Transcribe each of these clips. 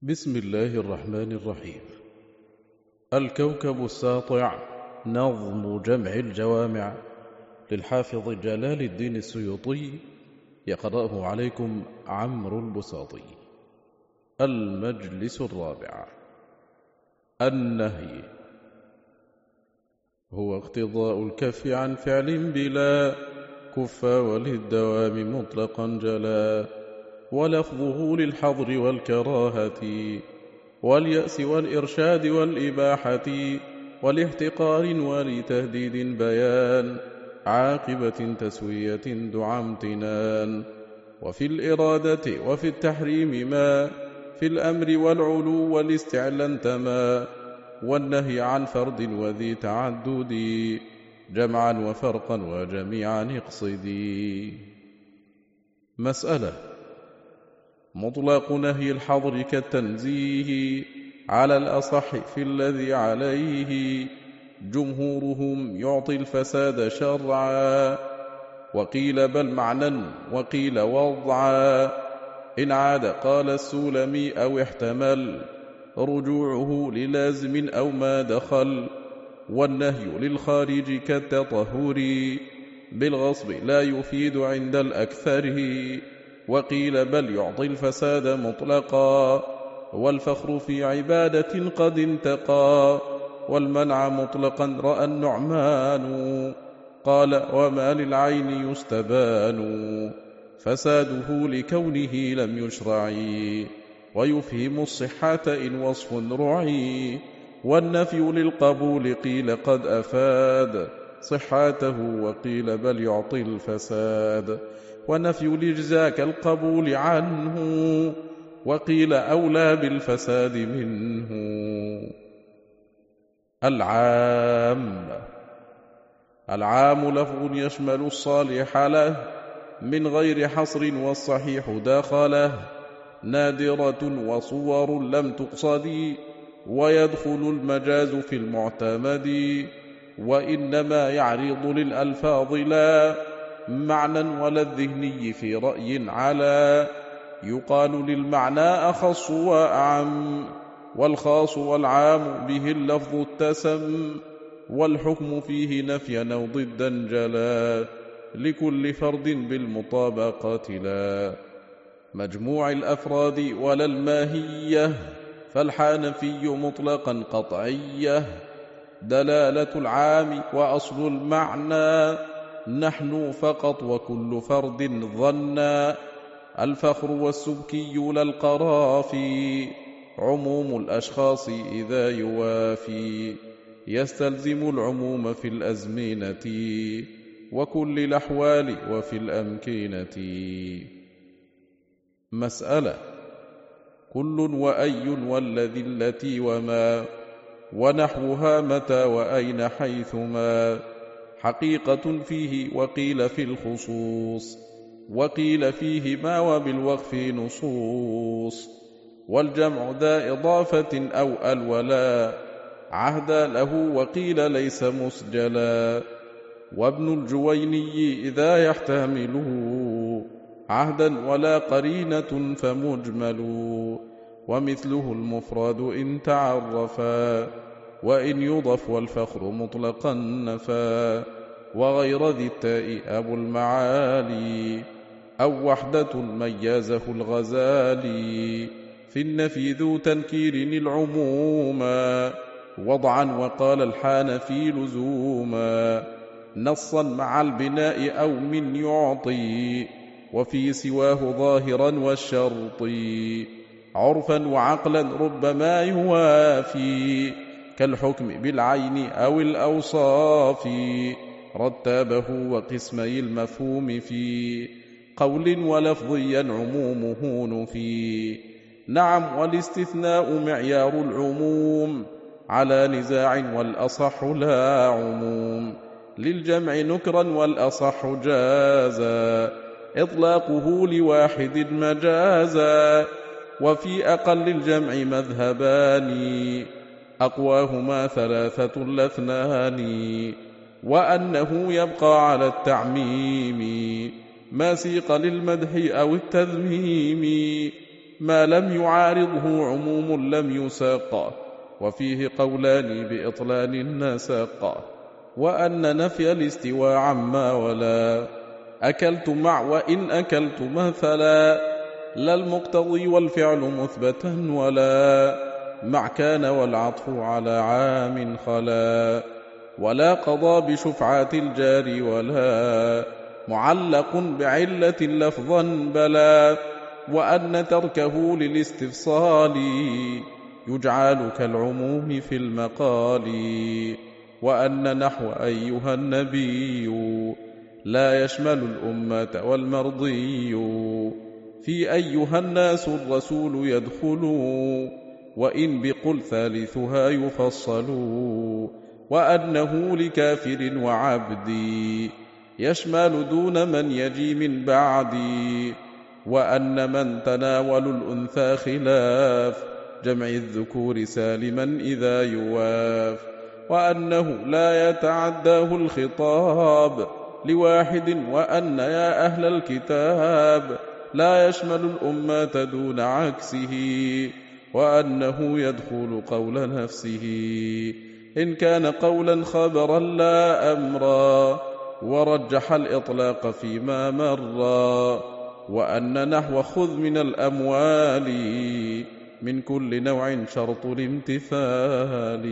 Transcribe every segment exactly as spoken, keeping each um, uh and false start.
بسم الله الرحمن الرحيم. الكوكب الساطع، نظم جمع الجوامع للحافظ جلال الدين السيوطي، يقرأه عليكم عمرو البساطي. المجلس الرابع. النهي هو اقتضاء الكف عن فعل بلا كف وللدوام مطلقا جلا، ولفظه للحظر والكراهة واليأس والإرشاد والإباحة ولاحتقار ولتهديد بيان عاقبة تسوية دعا امتنان. وفي الإرادة وفي التحريم ما في الأمر والعلو والاستعلان تما، والنهي عن فرد وذي تعدد جمعا وفرقا وجميعا اقصدي. مسألة: مطلق نهي الحظر كالتنزيه على الأصح في الذي عليه جمهورهم يعطي الفساد شرعا، وقيل بل معنى وقيل وضعا. إن عاد قال السولمي أو احتمل رجوعه للازم أو ما دخل. والنهي للخارج كالتطهر بالغصب لا يفيد عند الأكثر، وقيل بل يعطي الفساد مطلقا. والفخر في عبادة قد انتقى، والمنع مطلقا رأى النعمان قال وما للعين يستبان. فساده لكونه لم يشرع ويفهم الصحة إن وصف رعي. والنفي للقبول قيل قد أفاد صحته، وقيل بل يعطي الفساد. ونفي الإجزاء كالقبول عنه، وقيل أولى بالفساد منه. العام. العام لفظ يشمل الصالح له من غير حصر، والصحيح داخله نادرة وصور لم تقصد، ويدخل المجاز في المعتمد. وإنما يعرض للألفاظ لا معنى ولا الذهني في رأي على. يقال للمعنى أخص وأعم، والخاص والعام به اللفظ اتسم. والحكم فيه نفيا أو ضدا جلا، لكل فرد بالمطابقة لا مجموع الأفراد ولا الماهية. فالحنفي مطلقا قطعية دلالة العام وأصل المعنى نحن فقط وكل فرد ظنا. الفخر والسبكي لا القرافي عموم الأشخاص إذا يوافي، يستلزم العموم في الأزمنة وكل الأحوال وفي الأمكنة. مسألة: كل وأي والذي التي وما ونحوها متى وأين حيثما حقيقة فيه، وقيل في الخصوص، وقيل فيه ما وبالوقف نصوص. والجمع ذا إضافة أو الولا عهد له، وقيل ليس مسجلا. وابن الجويني إذا يحتمله عهدا ولا قرينة فمجمل، ومثله المفرد إن تعرفا، وإن يضف والفخر مطلقا نفا. وغير ذي التاء أبو المعالي أو وحدة ميزه الغزالي. في النفي ذو تنكير العموما وضعا، وقال الحنفي لزوما نصا مع البناء أو من يعطي، وفي سواه ظاهرا والشرط عرفا وعقلا ربما يوافي، كالحكم بالعين أو الأوصاف رتبه وقسمي المفهوم في قول ولفظيا عمومه نفي. نعم، والاستثناء معيار العموم على نزاع، والأصح لا عموم للجمع نكرا، والأصح جازا إطلاقه لواحد مجازا. وفي أقل الجمع مذهبان أقواهما ثلاثة لاثنان، وأنه يبقى على التعميم ما سيق للمدح أو التذميم. ما لم يعارضه عموم لم يساق، وفيه قولان بإطلال النساق، وأن نفي الاستواء عما ولا أكلت مع وإن أكلت مثلا، لا المقتضي والفعل مثبتا ولا مع كان والعطف على عام خلا، ولا قضى بشفعات الجار ولا معلق بعلة لفظا بلا، وأن تركه للاستفصال يجعل كالعموم في المقال، وأن نحو أيها النبي لا يشمل الأمة والمرضي، في أيها الناس الرسول يدخل وإن بقل ثالثها يفصل، وأنه لكافر وعبدي يشمل دون من يجي من بعدي، وأن من تناول الأنثى خلاف جمع الذكور سالما إذا يواف، وأنه لا يتعداه الخطاب لواحد، وأن يا أهل الكتاب لا يشمل الأمة دون عكسه، وأنه يدخل قول نفسه إن كان قولا خبرا لا أمرا، ورجح الإطلاق فيما مر، وأن نحو خذ من الأموال من كل نوع شرط الامتثال.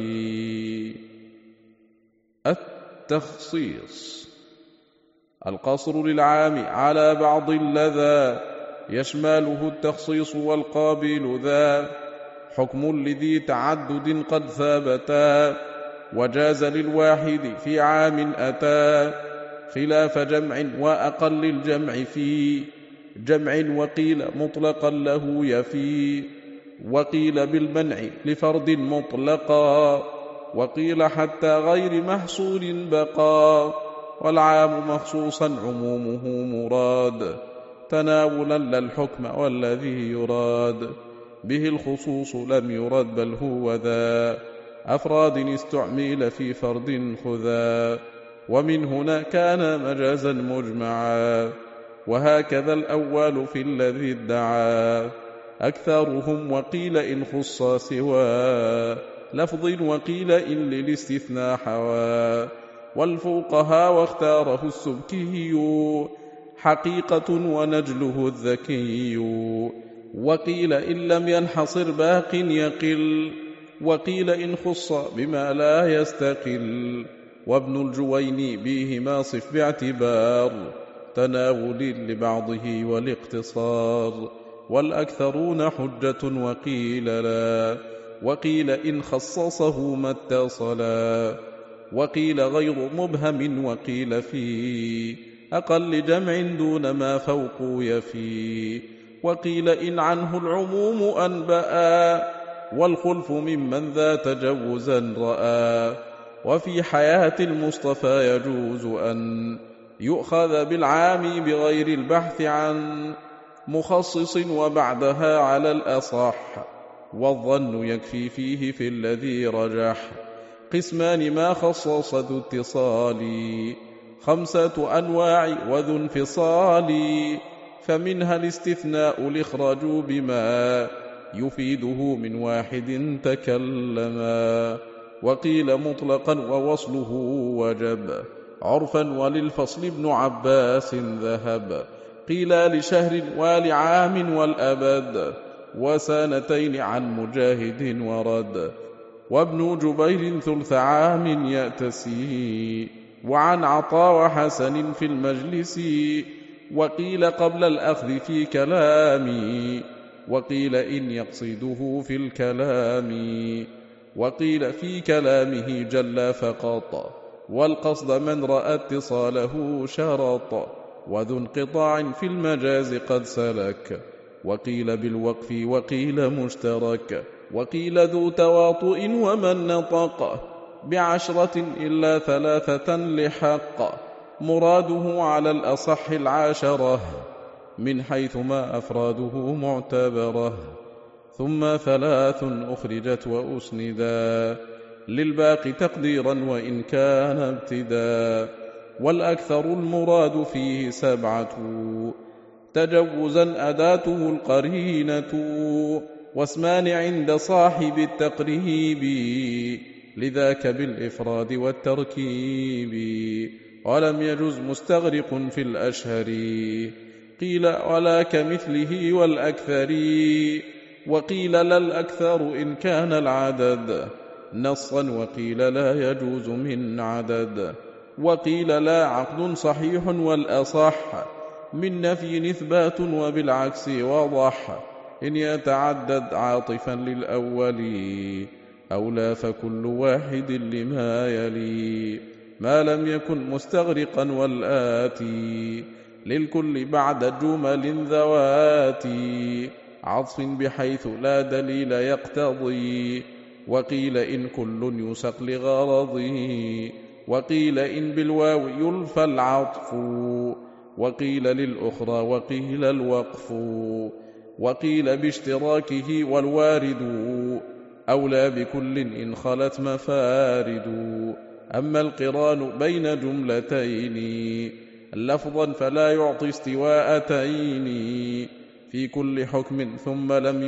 التخصيص القصر للعام على بعض اللذا يشمله التخصيص والقابل ذا، حكم لذي تعدد قد ثابتا، وجاز للواحد في عام أتى، خلاف جمع وأقل الجمع في جمع، وقيل مطلقا له يفي، وقيل بالمنع لفرد مطلقا، وقيل حتى غير محصول بقى، والعام مخصوصا عمومه مراد، تناولا للحكم والذي يراد به الخصوص لم يرد بل هو ذا أفراد استعمل في فرد خذا، ومن هنا كان مجازا مجمعا، وهكذا الأول في الذي ادعى أكثرهم، وقيل إن خص سوى لفظ، وقيل إن للاستثناء حوى، والفقهاء واختاره السبكي حقيقة ونجله الذكي، وقيل إن لم ينحصر باق يقل، وقيل إن خص بما لا يستقل، وابن الجويني بهما صف باعتبار تناول لبعضه والاقتصار، والأكثرون حجة وقيل لا، وقيل إن خصصه ما اتصلا، وقيل غير مبهم، وقيل في أقل جمع دون ما فوق يفي، وقيل إن عنه العموم أنبأ، والخلف ممن ذا تجوزا رأى، وفي حياة المصطفى يجوز أن يؤخذ بالعام بغير البحث عن مخصص، وبعدها على الأصح والظن يكفي فيه في الذي رجح، قسمان ما خصص ذو اتصال، خمسة أنواع وذو انفصال، فمنها الاستثناء الإخراج بما يفيده من واحد تكلما، وقيل مطلقا ووصله وجب عرفا، وللفصل ابن عباس ذهب، قيل لشهر ولعام والأبد، وسنتين عن مجاهد ورد، وابن جبير ثلث عام يأتسي، وعن عطا وحسن في المجلس، وقيل قبل الأخذ في كلامي، وقيل إن يقصده في الكلام، وقيل في كلامه جل فقط، والقصد من رأى اتصاله شرط، وذو انقطاع في المجاز قد سلك، وقيل بالوقف وقيل مشترك، وقيل ذو تواطؤ ومن نطق بعشرة إلا ثلاثة لحق، مراده على الأصح العاشرة من حيث ما أفراده معتبره، ثم ثلاث أخرجت وأسندا للباقي تقديرا وإن كان ابتدا، والأكثر المراد فيه سبعة تجوزا أداته القرينة، واسمان عند صاحب التقريب، لذاك بالإفراد والتركيب. ولم يجز مستغرق في الأشهر، قيل ولا كمثله والأكثر، وقيل لا الأكثر إن كان العدد نصا، وقيل لا يجوز من عدد، وقيل لا عقد صحيح والأصح من نفي إثبات، وبالعكس وضح إن يتعدد عاطفا للأول أو لا، فكل واحد لما يلي ما لم يكن مستغرقا، والآتي للكل بعد جمل ذوات عطف بحيث لا دليل يقتضي، وقيل إن كل يسق لغرضه، وقيل إن بالواو يلفى العطف، وقيل للأخرى وقيل الوقف، وقيل باشتراكه والوارد أولى بكل إن خلت مفارد. أما القران بين جملتين لفظا فلا يعطي استواءتين في كل حكم ثم لم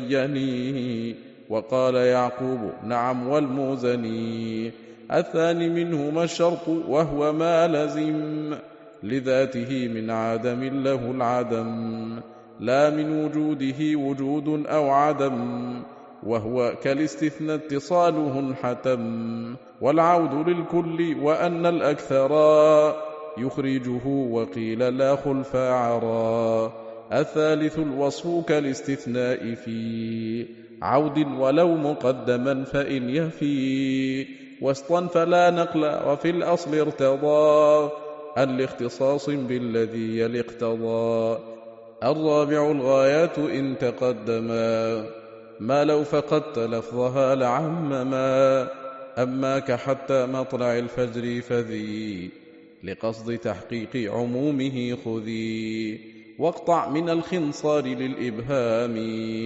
يبين، وقال يعقوب نعم والموزني الثاني منهما الشرط وهو ما لزم لذاته من عدم له العدم، لا من وجوده وجود أو عدم، وهو كالاستثناء اتصاله انحتم، والعود للكل وأن الأكثرا يخرجه، وقيل لا خلف عرا. الثالث الوصف كالاستثناء في عود ولو مقدما فإن يفي، وسطا فلا نقل وفي الأصل ارتضى الاختصاص بالذي يلي اقتضى. الرابع الغايات إن تقدما ما لو فقدت لفظها لعمما، أما كحتى مطلع الفجر فذي لقصد تحقيق عمومه خذي، واقطع من الخنصار للإبهام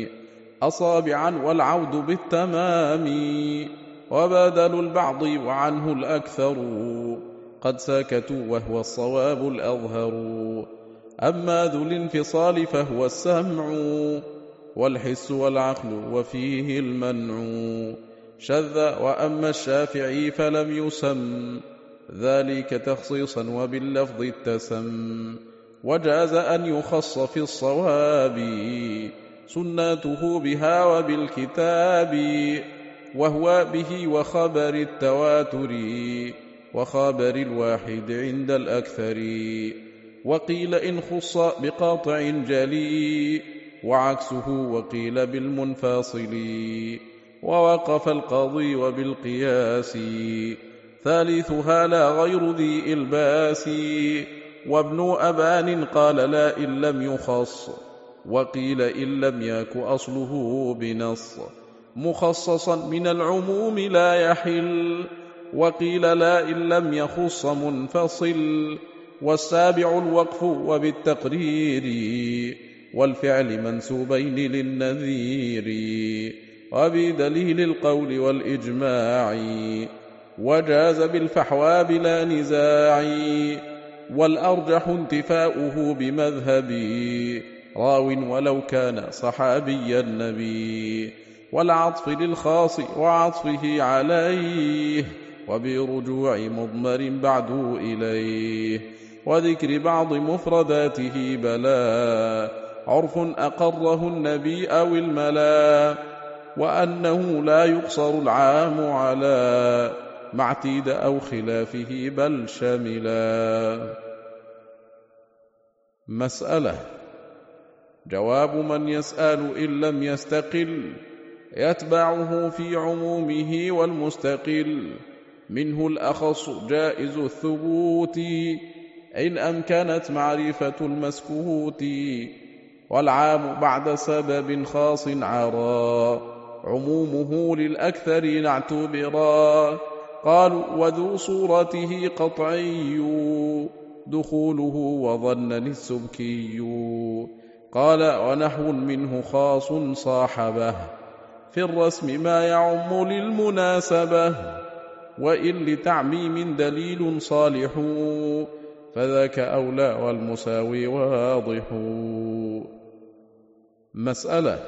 أصابعا والعود بالتمام، وبدل البعض وعنه الأكثر قد ساكتوا وهو الصواب الأظهر. أما ذو الانفصال فهو السمع والحس والعقل وفيه المنع شذ، وأما الشافعي فلم يسم ذلك تخصيصا وباللفظ اتسم، وجاز أن يخص في الصواب سناته بها وبالكتاب، وهو به وخبر التواتر وخبر الواحد عند الأكثر، وقيل إن خص بقاطع جلي وعكسه، وقيل بالمنفصل، ووقف القاضي وبالقياس ثالثها لا غير ذي إلباس، وابن أبان قال لا إن لم يخص، وقيل إن لم يك أصله بنص مخصصا من العموم لا يحل، وقيل لا إن لم يخص منفصل. والسابع الوقف وبالتقرير والفعل منسوبين للنذير، وبدليل القول والإجماع وجاز بالفحوى بلا نزاع، والأرجح انتفاؤه بمذهبي راو ولو كان صحابي النبي، والعطف للخاص وعطفه عليه وبرجوع مضمر بعد إليه، وذكر بعض مفرداته بلا عرف أقره النبي أو الملا، وأنه لا يقصر العام على ما اعتيد أو خلافه بل شملا. مسألة. جواب من يسأل إن لم يستقل يتبعه في عمومه والمستقل، منه الأخص جائز الثبوت إن أمكنت معرفة المسكوت، والعام بعد سبب خاص عرى عمومه للأكثرين اعتبرا. قالوا وذو صورته قطعي دخوله وظن السبكي، قال ونحو منه خاص صاحبه في الرسم ما يعم للمناسبة، وإن لتعميم دليل صالح فذاك أولى والمساوي واضح. مسألة: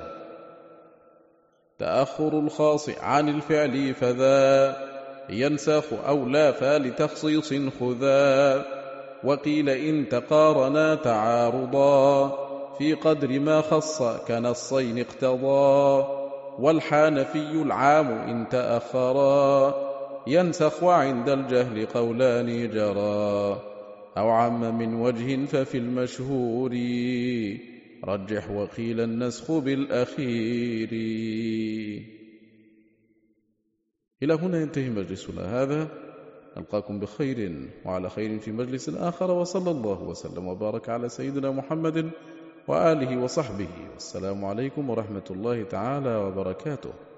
تأخر الخاص عن الفعل فذا ينسخ أولى فلتخصيص خذا. وقيل إن تقارنا تعارضا في قدر ما خص كنصين اقتضى. والحنفي العام إن تأخرا ينسخ عند الجهل قولان جرا. أو عم من وجه ففي المشهور رجح وقيل النسخ بالأخير. إلى هنا ينتهي مجلسنا هذا، نلقاكم بخير وعلى خير في مجلس آخر، وصلى الله وسلم وبارك على سيدنا محمد وآله وصحبه، والسلام عليكم ورحمة الله تعالى وبركاته.